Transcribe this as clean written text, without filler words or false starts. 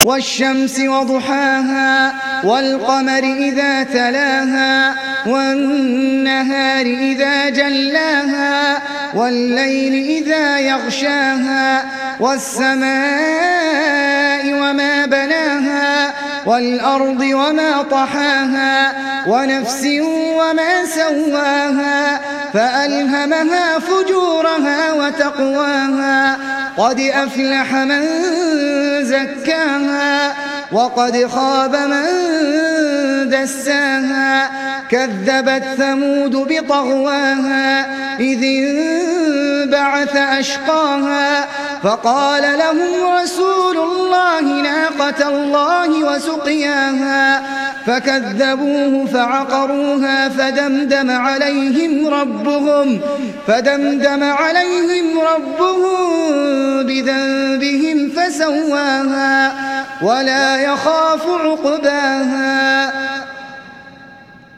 والشمس وضحاها والقمر إذا تلاها والنهار إذا جلاها والليل إذا يغشاها والسماء وما بناها والأرض وما طحاها ونفس وما سواها فألهمها فجورها وتقواها قد أفلح من زكاها وقد خاب من دساها كذبت ثمود بطغواها إذ انبعث أشقاها فقال لهم رسول الله ناقة الله وسقياها فكذبوه فعقروها فدمدم عليهم ربهم بذنبهم فسواها ولا يخاف عقباها.